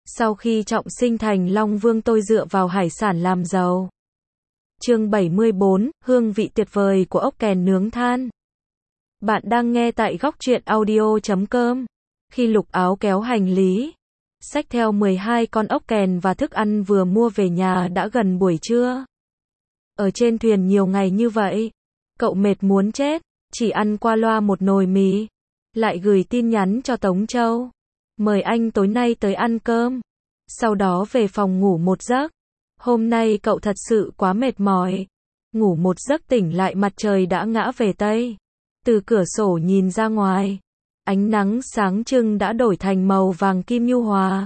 Sau khi trọng sinh thành Long Vương tôi dựa vào hải sản làm giàu. Chương 74, hương vị tuyệt vời của ốc kèn nướng than. Bạn đang nghe tại góc truyện audio.com. Khi Lục Áo kéo hành lý, xách theo 12 con ốc kèn và thức ăn vừa mua về nhà đã gần buổi trưa. Ở trên thuyền nhiều ngày như vậy, cậu mệt muốn chết, chỉ ăn qua loa một nồi mì, lại gửi tin nhắn cho Tống Châu, mời anh tối nay tới ăn cơm, sau đó về phòng ngủ một giấc. Hôm nay cậu thật sự quá mệt mỏi, ngủ một giấc tỉnh lại mặt trời đã ngã về Tây. Từ cửa sổ nhìn ra ngoài, ánh nắng sáng trưng đã đổi thành màu vàng kim nhu hòa.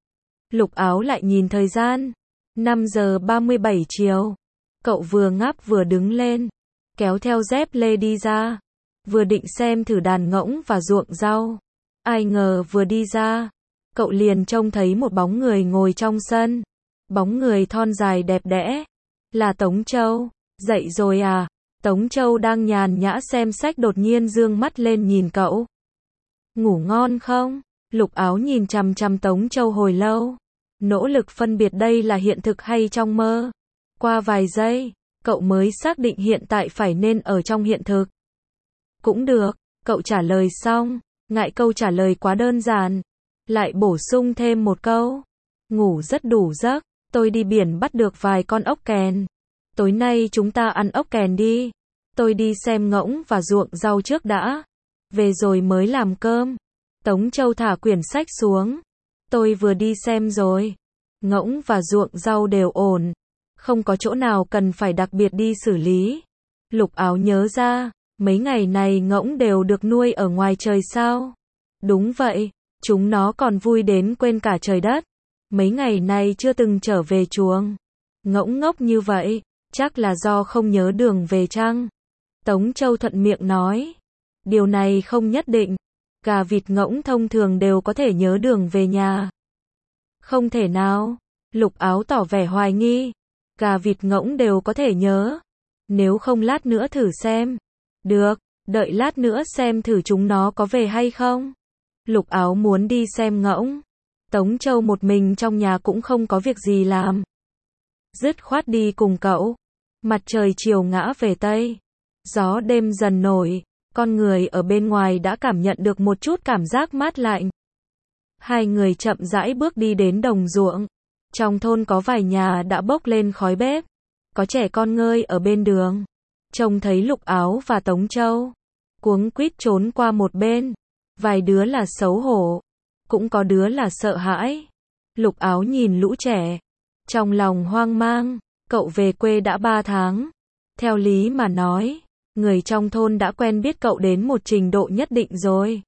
Lục Áo lại nhìn thời gian, 5 giờ 37 chiều. Cậu vừa ngáp vừa đứng lên, kéo theo dép lê đi ra, vừa định xem thử đàn ngỗng và ruộng rau. Ai ngờ vừa đi ra, cậu liền trông thấy một bóng người ngồi trong sân. Bóng người thon dài đẹp đẽ, là Tống Châu. Dậy rồi à? Tống Châu đang nhàn nhã xem sách đột nhiên dương mắt lên nhìn cậu. Ngủ ngon không? Lục Áo nhìn chằm chằm Tống Châu hồi lâu, nỗ lực phân biệt đây là hiện thực hay trong mơ. Qua vài giây, cậu mới xác định hiện tại phải nên ở trong hiện thực. Cũng được, cậu trả lời xong, ngại câu trả lời quá đơn giản, lại bổ sung thêm một câu. Ngủ rất đủ giấc, tôi đi biển bắt được vài con ốc kèn. Tối nay chúng ta ăn ốc kèn đi. Tôi đi xem ngỗng và ruộng rau trước đã, về rồi mới làm cơm. Tống Châu thả quyển sách xuống. Tôi vừa đi xem rồi, ngỗng và ruộng rau đều ổn, không có chỗ nào cần phải đặc biệt đi xử lý. Lục Áo nhớ ra, mấy ngày này ngỗng đều được nuôi ở ngoài trời sao? Đúng vậy, chúng nó còn vui đến quên cả trời đất. Mấy ngày này chưa từng trở về chuồng. Ngỗng ngốc như vậy, chắc là do không nhớ đường về chăng? Tống Châu thuận miệng nói. Điều này không nhất định. Gà vịt ngỗng thông thường đều có thể nhớ đường về nhà. Không thể nào. Lục Áo tỏ vẻ hoài nghi. Gà vịt ngỗng đều có thể nhớ. Nếu không lát nữa thử xem. Được, đợi lát nữa xem thử chúng nó có về hay không. Lục Áo muốn đi xem ngỗng. Tống Châu một mình trong nhà cũng không có việc gì làm, dứt khoát đi cùng cậu. Mặt trời chiều ngã về Tây, gió đêm dần nổi, con người ở bên ngoài đã cảm nhận được một chút cảm giác mát lạnh. Hai người chậm rãi bước đi đến đồng ruộng. Trong thôn có vài nhà đã bốc lên khói bếp, có trẻ con ngơi ở bên đường. Trông thấy Lục Áo và Tống Châu, cuống quýt trốn qua một bên. Vài đứa là xấu hổ, cũng có đứa là sợ hãi. Lục Áo nhìn lũ trẻ, trong lòng hoang mang. Cậu về quê đã 3 tháng. Theo lý mà nói, người trong thôn đã quen biết cậu đến một trình độ nhất định rồi.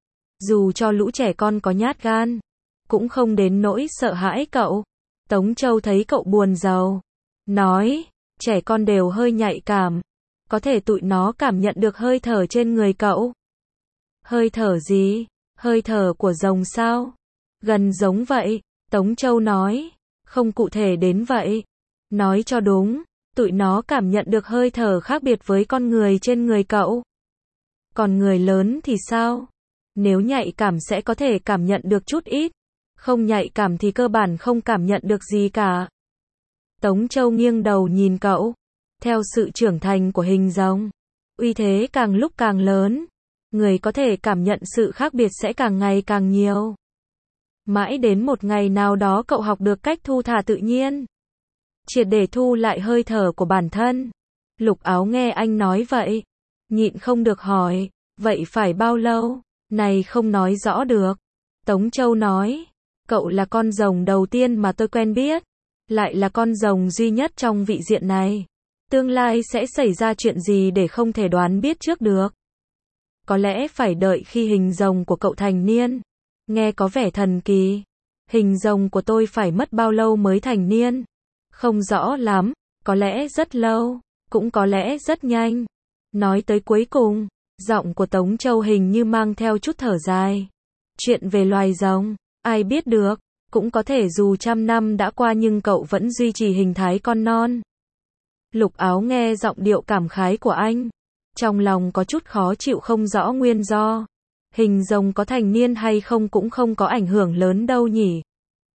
Dù cho lũ trẻ con có nhát gan, cũng không đến nỗi sợ hãi cậu. Tống Châu thấy cậu buồn rầu, nói, trẻ con đều hơi nhạy cảm, có thể tụi nó cảm nhận được hơi thở trên người cậu. Hơi thở gì? Hơi thở của rồng sao? Gần giống vậy, Tống Châu nói, không cụ thể đến vậy. Nói cho đúng, tụi nó cảm nhận được hơi thở khác biệt với con người trên người cậu. Còn người lớn thì sao? Nếu nhạy cảm sẽ có thể cảm nhận được chút ít, không nhạy cảm thì cơ bản không cảm nhận được gì cả. Tống Châu nghiêng đầu nhìn cậu. Theo sự trưởng thành của hình rồng, uy thế càng lúc càng lớn, người có thể cảm nhận sự khác biệt sẽ càng ngày càng nhiều. Mãi đến một ngày nào đó cậu học được cách thu thả tự nhiên, triệt để thu lại hơi thở của bản thân. Lục Áo nghe anh nói vậy, nhịn không được hỏi, vậy phải bao lâu? Này không nói rõ được. Tống Châu nói, cậu là con rồng đầu tiên mà tôi quen biết, lại là con rồng duy nhất trong vị diện này. Tương lai sẽ xảy ra chuyện gì để không thể đoán biết trước được. Có lẽ phải đợi khi hình rồng của cậu thành niên. Nghe có vẻ thần kỳ. Hình rồng của tôi phải mất bao lâu mới thành niên? Không rõ lắm, có lẽ rất lâu, cũng có lẽ rất nhanh. Nói tới cuối cùng, giọng của Tống Châu hình như mang theo chút thở dài. Chuyện về loài rồng, ai biết được, cũng có thể dù trăm năm đã qua nhưng cậu vẫn duy trì hình thái con non. Lục Áo nghe giọng điệu cảm khái của anh, trong lòng có chút khó chịu không rõ nguyên do. Hình rồng có thành niên hay không cũng không có ảnh hưởng lớn đâu nhỉ.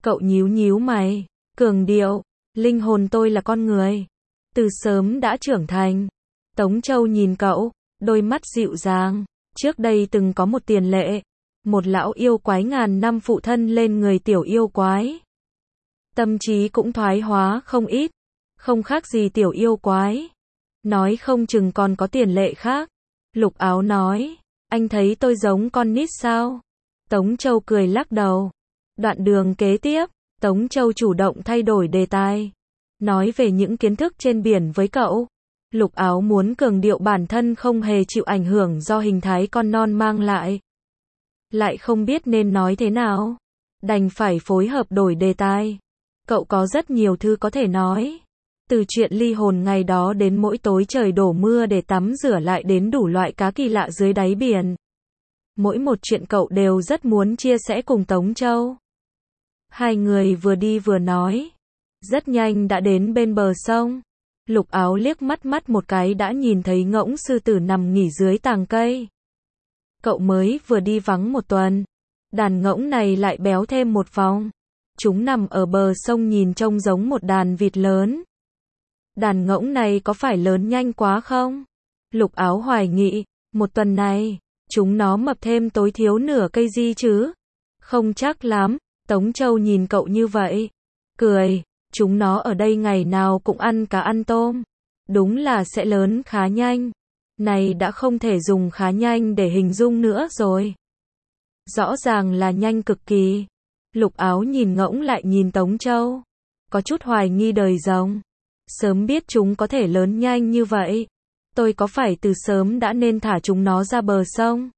Cậu nhíu nhíu mày, cường điệu, linh hồn tôi là con người. Từ sớm đã trưởng thành. Tống Châu nhìn cậu, đôi mắt dịu dàng. Trước đây từng có một tiền lệ. Một lão yêu quái ngàn năm phụ thân lên người tiểu yêu quái. Tâm trí cũng thoái hóa không ít. Không khác gì tiểu yêu quái. Nói không chừng còn có tiền lệ khác. Lục Áo nói, anh thấy tôi giống con nít sao? Tống Châu cười lắc đầu. Đoạn đường kế tiếp, Tống Châu chủ động thay đổi đề tài. Nói về những kiến thức trên biển với cậu. Lục Áo muốn cường điệu bản thân không hề chịu ảnh hưởng do hình thái con non mang lại. Lại không biết nên nói thế nào. Đành phải phối hợp đổi đề tài. Cậu có rất nhiều thứ có thể nói. Từ chuyện ly hồn ngày đó đến mỗi tối trời đổ mưa để tắm rửa lại đến đủ loại cá kỳ lạ dưới đáy biển. Mỗi một chuyện cậu đều rất muốn chia sẻ cùng Tống Châu. Hai người vừa đi vừa nói. Rất nhanh đã đến bên bờ sông. Lục Áo liếc mắt một cái đã nhìn thấy ngỗng sư tử nằm nghỉ dưới tàng cây. Cậu mới vừa đi vắng một tuần. Đàn ngỗng này lại béo thêm một vòng. Chúng nằm ở bờ sông nhìn trông giống một đàn vịt lớn. Đàn ngỗng này có phải lớn nhanh quá không? Lục Áo hoài nghị, một tuần này, chúng nó mập thêm tối thiểu nửa cây gì chứ? Không chắc lắm. Tống Châu nhìn cậu như vậy. Cười, chúng nó ở đây ngày nào cũng ăn cá ăn tôm. Đúng là sẽ lớn khá nhanh. Này đã không thể dùng khá nhanh để hình dung nữa rồi. Rõ ràng là nhanh cực kỳ. Lục Áo nhìn ngỗng lại nhìn Tống Châu. Có chút hoài nghi đời rồng. Sớm biết chúng có thể lớn nhanh như vậy. Tôi có phải từ sớm đã nên thả chúng nó ra bờ sông?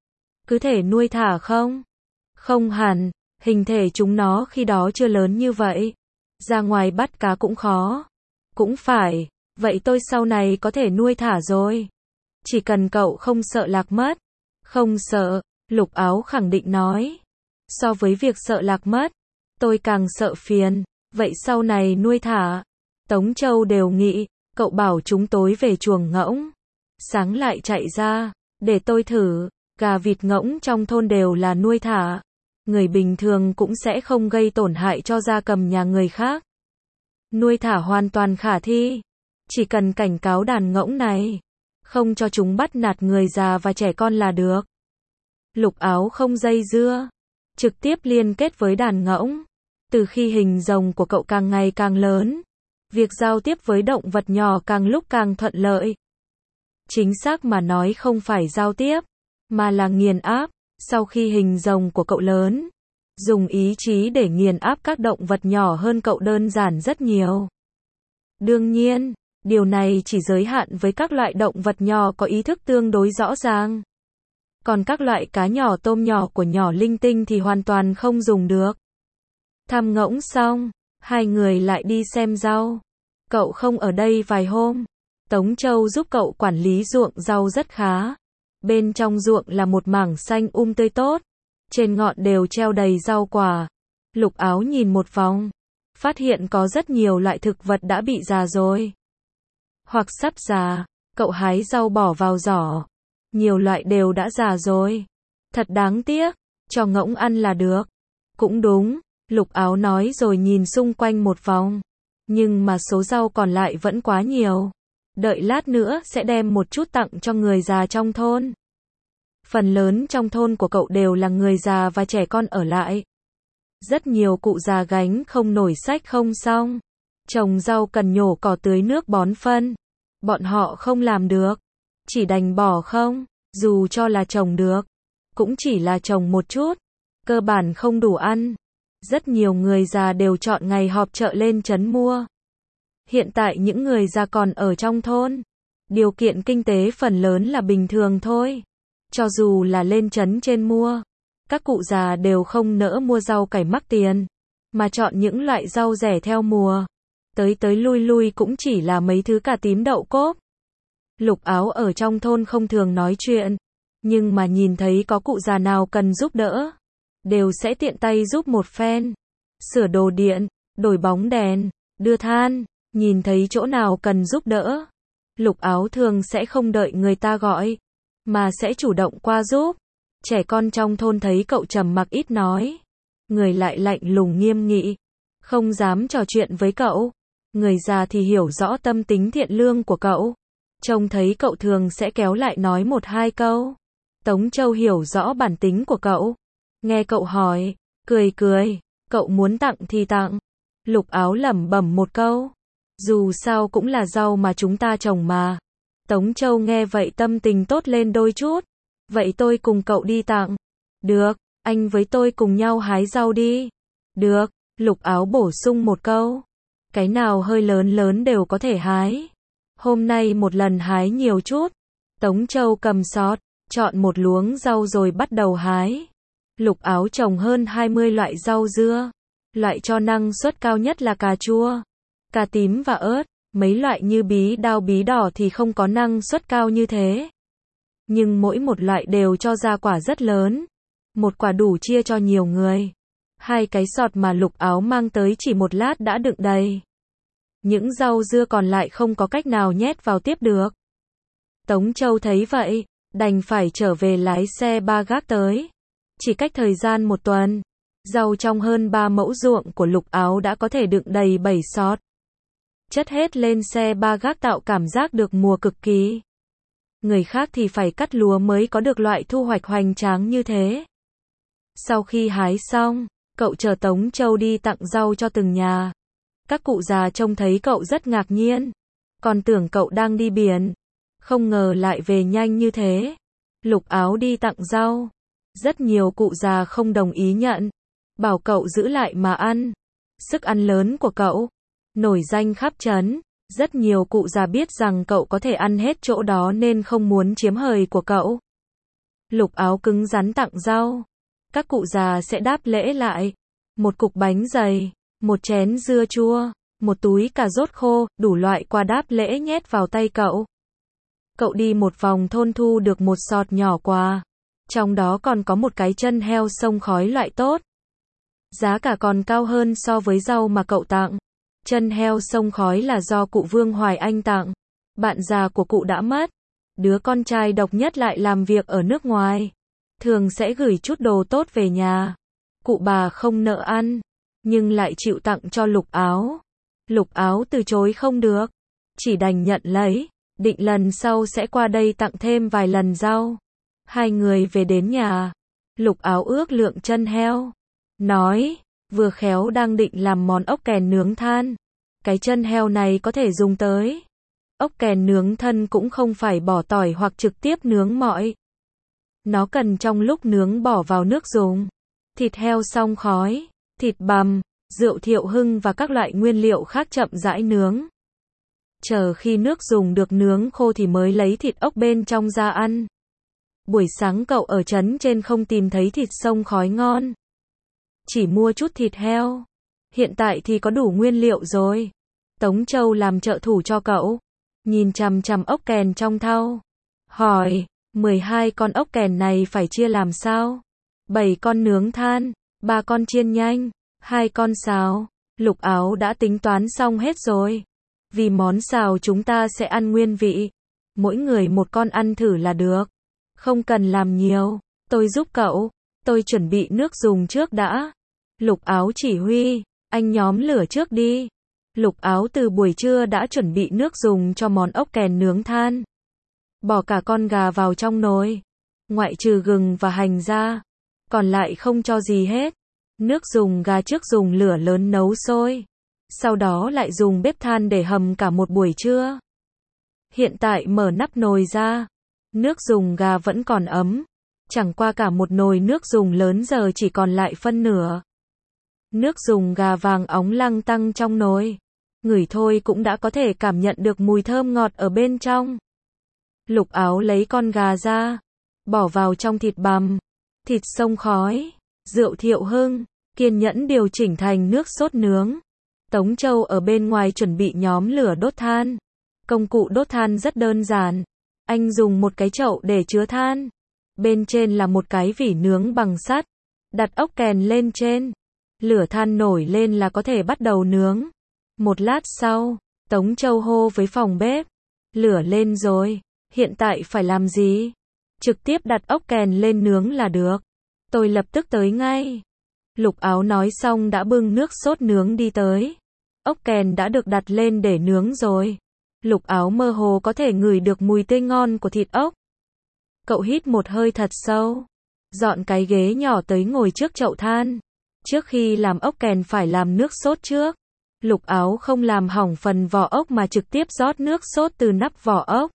Cứ thể nuôi thả không? Không hẳn, hình thể chúng nó khi đó chưa lớn như vậy. Ra ngoài bắt cá cũng khó. Cũng phải, vậy tôi sau này có thể nuôi thả rồi. Chỉ cần cậu không sợ lạc mất. Không sợ, Lục Áo khẳng định nói. So với việc sợ lạc mất, tôi càng sợ phiền. Vậy sau này nuôi thả. Tống Châu đều nghĩ, cậu bảo chúng tối về chuồng ngỗng. Sáng lại chạy ra, để tôi thử, gà vịt ngỗng trong thôn đều là nuôi thả. Người bình thường cũng sẽ không gây tổn hại cho gia cầm nhà người khác. Nuôi thả hoàn toàn khả thi. Chỉ cần cảnh cáo đàn ngỗng này, không cho chúng bắt nạt người già và trẻ con là được. Lục Áo không dây dưa, trực tiếp liên kết với đàn ngỗng. Từ khi hình rồng của cậu càng ngày càng lớn, việc giao tiếp với động vật nhỏ càng lúc càng thuận lợi. Chính xác mà nói không phải giao tiếp, mà là nghiền áp. Sau khi hình rồng của cậu lớn, dùng ý chí để nghiền áp các động vật nhỏ hơn cậu đơn giản rất nhiều. Đương nhiên, điều này chỉ giới hạn với các loại động vật nhỏ có ý thức tương đối rõ ràng. Còn các loại cá nhỏ tôm nhỏ của nhỏ linh tinh thì hoàn toàn không dùng được. Thăm ngỗng xong, hai người lại đi xem rau. Cậu không ở đây vài hôm. Tống Châu giúp cậu quản lý ruộng rau rất khá. Bên trong ruộng là một mảng xanh tươi tốt. Trên ngọn đều treo đầy rau quả. Lục Áo nhìn một vòng. Phát hiện có rất nhiều loại thực vật đã bị già rồi. Hoặc sắp già. Cậu hái rau bỏ vào giỏ. Nhiều loại đều đã già rồi. Thật đáng tiếc. Cho ngỗng ăn là được. Cũng đúng. Lục Áo nói rồi nhìn xung quanh một vòng. Nhưng mà số rau còn lại vẫn quá nhiều. Đợi lát nữa sẽ đem một chút tặng cho người già trong thôn. Phần lớn trong thôn của cậu đều là người già và trẻ con ở lại. Rất nhiều cụ già gánh không nổi sách không xong. Trồng rau cần nhổ cỏ tưới nước bón phân. Bọn họ không làm được. Chỉ đành bỏ không, dù cho là trồng được. Cũng chỉ là trồng một chút. Cơ bản không đủ ăn. Rất nhiều người già đều chọn ngày họp chợ lên trấn mua. Hiện tại những người già còn ở trong thôn. Điều kiện kinh tế phần lớn là bình thường thôi. Cho dù là lên trấn trên mua, các cụ già đều không nỡ mua rau cải mắc tiền, mà chọn những loại rau rẻ theo mùa. Tới lui cũng chỉ là mấy thứ cà tím đậu cốp. Lục Áo ở trong thôn không thường nói chuyện, nhưng mà nhìn thấy có cụ già nào cần giúp đỡ, đều sẽ tiện tay giúp một phen. Sửa đồ điện, đổi bóng đèn, đưa than, nhìn thấy chỗ nào cần giúp đỡ. Lục Áo thường sẽ không đợi người ta gọi, mà sẽ chủ động qua giúp. Trẻ con trong thôn thấy cậu trầm mặc ít nói, người lại lạnh lùng nghiêm nghị, không dám trò chuyện với cậu. Người già thì hiểu rõ tâm tính thiện lương của cậu, trông thấy cậu thường sẽ kéo lại nói một hai câu. Tống Châu hiểu rõ bản tính của cậu, nghe cậu hỏi, cười cười, cậu muốn tặng thì tặng. Lục Áo lẩm bẩm một câu, dù sao cũng là rau mà chúng ta trồng mà. Tống Châu nghe vậy tâm tình tốt lên đôi chút, vậy tôi cùng cậu đi tặng. Được, anh với tôi cùng nhau hái rau đi. Được, Lục Áo bổ sung một câu, cái nào hơi lớn lớn đều có thể hái. Hôm nay một lần hái nhiều chút. Tống Châu cầm sọt, chọn một luống rau rồi bắt đầu hái. Lục Áo trồng hơn 20 loại rau dưa. Loại cho năng suất cao nhất là cà chua, cà tím và ớt. Mấy loại như bí đao bí đỏ thì không có năng suất cao như thế. Nhưng mỗi một loại đều cho ra quả rất lớn. Một quả đủ chia cho nhiều người. Hai cái sọt mà Lục Áo mang tới chỉ một lát đã đựng đầy. Những rau dưa còn lại không có cách nào nhét vào tiếp được. Tống Châu thấy vậy, đành phải trở về lái xe ba gác tới. Chỉ cách thời gian một tuần, rau trong hơn 3 mẫu ruộng của Lục Áo đã có thể đựng đầy 7 sọt. Chất hết lên xe ba gác tạo cảm giác được mùa cực kỳ. Người khác thì phải cắt lúa mới có được loại thu hoạch hoành tráng như thế. Sau khi hái xong, cậu chờ Tống Châu đi tặng rau cho từng nhà. Các cụ già trông thấy cậu rất ngạc nhiên, còn tưởng cậu đang đi biển, không ngờ lại về nhanh như thế. Lục Áo đi tặng rau, rất nhiều cụ già không đồng ý nhận, bảo cậu giữ lại mà ăn. Sức ăn lớn của cậu nổi danh khắp trấn, rất nhiều cụ già biết rằng cậu có thể ăn hết chỗ đó nên không muốn chiếm hời của cậu. Lục Áo cứng rắn tặng rau, các cụ già sẽ đáp lễ lại. Một cục bánh dày, một chén dưa chua, một túi cà rốt khô, đủ loại quà đáp lễ nhét vào tay cậu. Cậu đi một vòng thôn thu được một sọt nhỏ quà, trong đó còn có một cái chân heo xông khói loại tốt. Giá cả còn cao hơn so với rau mà cậu tặng. Chân heo xông khói là do cụ Vương Hoài Anh tặng. Bạn già của cụ đã mất. Đứa con trai độc nhất lại làm việc ở nước ngoài. Thường sẽ gửi chút đồ tốt về nhà. Cụ bà không nợ ăn, nhưng lại chịu tặng cho Lục Áo. Lục Áo từ chối không được, chỉ đành nhận lấy, định lần sau sẽ qua đây tặng thêm vài lần rau. Hai người về đến nhà, Lục Áo ước lượng chân heo, nói, vừa khéo đang định làm món ốc kèn nướng than. Cái chân heo này có thể dùng tới ốc kèn nướng thân, cũng không phải bỏ tỏi hoặc trực tiếp nướng mọi. Nó cần trong lúc nướng bỏ vào nước dùng. Thịt heo xông khói, thịt bằm, rượu Thiệu Hưng và các loại nguyên liệu khác chậm rãi nướng. Chờ khi nước dùng được nướng khô thì mới lấy thịt ốc bên trong ra ăn. Buổi sáng cậu ở trấn trên không tìm thấy thịt xông khói ngon, chỉ mua chút thịt heo. Hiện tại thì có đủ nguyên liệu rồi. Tống Châu làm trợ thủ cho cậu, nhìn chằm chằm ốc kèn trong thau, hỏi, 12 con ốc kèn này phải chia làm sao? 7 con nướng than, 3 con chiên nhanh, 2 con xào. Lục Áo đã tính toán xong hết rồi. Vì món xào chúng ta sẽ ăn nguyên vị, mỗi người một con ăn thử là được, không cần làm nhiều. Tôi giúp cậu, tôi chuẩn bị nước dùng trước đã. Lục Áo chỉ huy, anh nhóm lửa trước đi. Lục Áo từ buổi trưa đã chuẩn bị nước dùng cho món ốc kèn nướng than. Bỏ cả con gà vào trong nồi, ngoại trừ gừng và hành ra, còn lại không cho gì hết. Nước dùng gà trước dùng lửa lớn nấu sôi, sau đó lại dùng bếp than để hầm cả một buổi trưa. Hiện tại mở nắp nồi ra, nước dùng gà vẫn còn ấm, chẳng qua cả một nồi nước dùng lớn giờ chỉ còn lại phân nửa. Nước dùng gà vàng óng lăng tăng trong nồi, ngửi thôi cũng đã có thể cảm nhận được mùi thơm ngọt ở bên trong. Lục Áo lấy con gà ra, bỏ vào trong thịt bằm, thịt xông khói, rượu Thiệu Hưng, kiên nhẫn điều chỉnh thành nước sốt nướng. Tống Châu ở bên ngoài chuẩn bị nhóm lửa đốt than. Công cụ đốt than rất đơn giản. Anh dùng một cái chậu để chứa than. Bên trên là một cái vỉ nướng bằng sắt. Đặt ốc kèn lên trên. Lửa than nổi lên là có thể bắt đầu nướng. Một lát sau, Tống Châu hô với phòng bếp. Lửa lên rồi, hiện tại phải làm gì? Trực tiếp đặt ốc kèn lên nướng là được. Tôi lập tức tới ngay. Lục Áo nói xong đã bưng nước sốt nướng đi tới. Ốc kèn đã được đặt lên để nướng rồi. Lục Áo mơ hồ có thể ngửi được mùi tươi ngon của thịt ốc. Cậu hít một hơi thật sâu. Dọn cái ghế nhỏ tới ngồi trước chậu than. Trước khi làm ốc kèn phải làm nước sốt trước. Lục Áo không làm hỏng phần vỏ ốc mà trực tiếp rót nước sốt từ nắp vỏ ốc.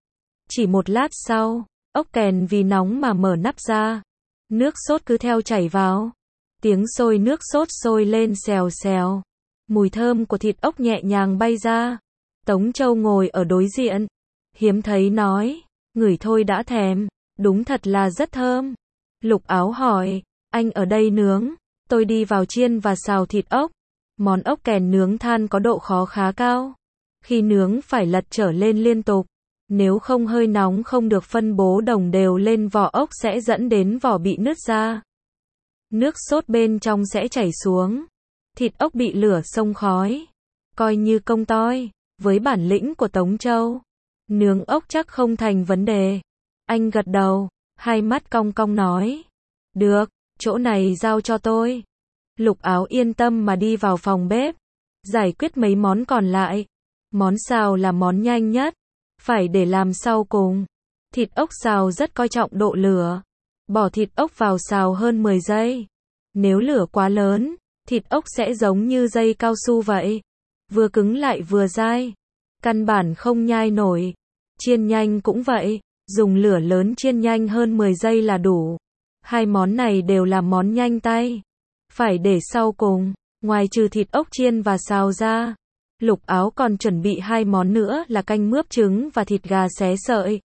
Chỉ một lát sau, ốc kèn vì nóng mà mở nắp ra. Nước sốt cứ theo chảy vào. Tiếng sôi nước sốt sôi lên xèo xèo. Mùi thơm của thịt ốc nhẹ nhàng bay ra. Tống Châu ngồi ở đối diện. Hiếm thấy nói, ngửi thôi đã thèm, đúng thật là rất thơm. Lục Áo hỏi, anh ở đây nướng, tôi đi vào chiên và xào thịt ốc. Món ốc kèn nướng than có độ khó khá cao. Khi nướng phải lật trở lên liên tục. Nếu không hơi nóng không được phân bố đồng đều lên vỏ ốc sẽ dẫn đến vỏ bị nứt ra. Nước sốt bên trong sẽ chảy xuống. Thịt ốc bị lửa xông khói. Coi như công toi. Với bản lĩnh của Tống Châu, nướng ốc chắc không thành vấn đề. Anh gật đầu, hai mắt cong cong nói. Được, chỗ này giao cho tôi. Lục Áo yên tâm mà đi vào phòng bếp. Giải quyết mấy món còn lại. Món xào là món nhanh nhất. Phải để làm sau cùng. Thịt ốc xào rất coi trọng độ lửa. Bỏ thịt ốc vào xào hơn 10 giây. Nếu lửa quá lớn, thịt ốc sẽ giống như dây cao su vậy. Vừa cứng lại vừa dai. Căn bản không nhai nổi. Chiên nhanh cũng vậy. Dùng lửa lớn chiên nhanh hơn 10 giây là đủ. Hai món này đều là món nhanh tay. Phải để sau cùng. Ngoài trừ thịt ốc chiên và xào ra, Lục Áo còn chuẩn bị hai món nữa là canh mướp trứng và thịt gà xé sợi.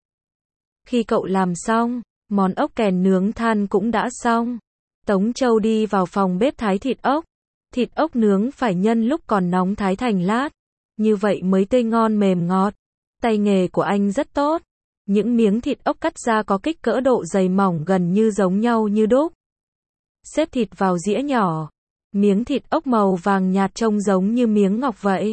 Khi cậu làm xong, món ốc kèn nướng than cũng đã xong. Tống Châu đi vào phòng bếp thái thịt ốc. Thịt ốc nướng phải nhân lúc còn nóng thái thành lát. Như vậy mới tươi ngon mềm ngọt. Tay nghề của anh rất tốt. Những miếng thịt ốc cắt ra có kích cỡ độ dày mỏng gần như giống nhau như đúc. Xếp thịt vào dĩa nhỏ. Miếng thịt ốc màu vàng nhạt trông giống như miếng ngọc vậy.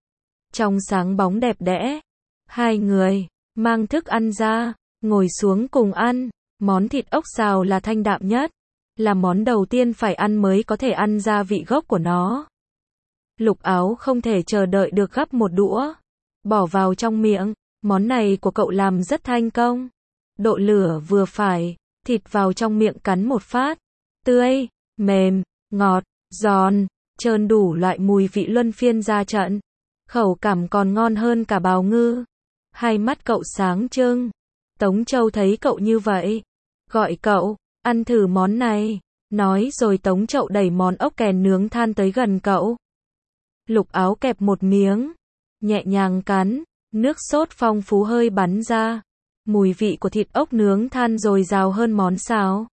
Trong sáng bóng đẹp đẽ. Hai người mang thức ăn ra, ngồi xuống cùng ăn. Món thịt ốc xào là thanh đạm nhất. Là món đầu tiên phải ăn mới có thể ăn ra vị gốc của nó. Lục Áo không thể chờ đợi được gắp một đũa. Bỏ vào trong miệng. Món này của cậu làm rất thành công. Độ lửa vừa phải. Thịt vào trong miệng cắn một phát. Tươi, mềm, ngọt, giòn, trơn đủ loại mùi vị luân phiên ra trận. Khẩu cảm còn ngon hơn cả bào ngư. Hai mắt cậu sáng trưng. Tống Châu thấy cậu như vậy. Gọi cậu, ăn thử món này. Nói rồi Tống Châu đẩy món ốc kèn nướng than tới gần cậu. Lục Áo kẹp một miếng. Nhẹ nhàng cắn. Nước sốt phong phú hơi bắn ra. Mùi vị của thịt ốc nướng than dồi dào hơn món xào.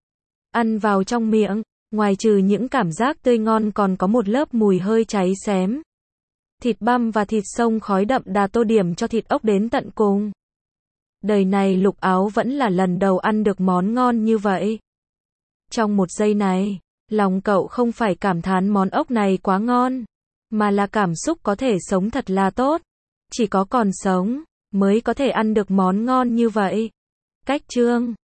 Ăn vào trong miệng, ngoài trừ những cảm giác tươi ngon còn có một lớp mùi hơi cháy xém. Thịt băm và thịt xông khói đậm đà tô điểm cho thịt ốc đến tận cùng. Đời này Lục Áo vẫn là lần đầu ăn được món ngon như vậy. Trong một giây này, lòng cậu không phải cảm thán món ốc này quá ngon, mà là cảm xúc có thể sống thật là tốt. Chỉ có còn sống, mới có thể ăn được món ngon như vậy. Cách chương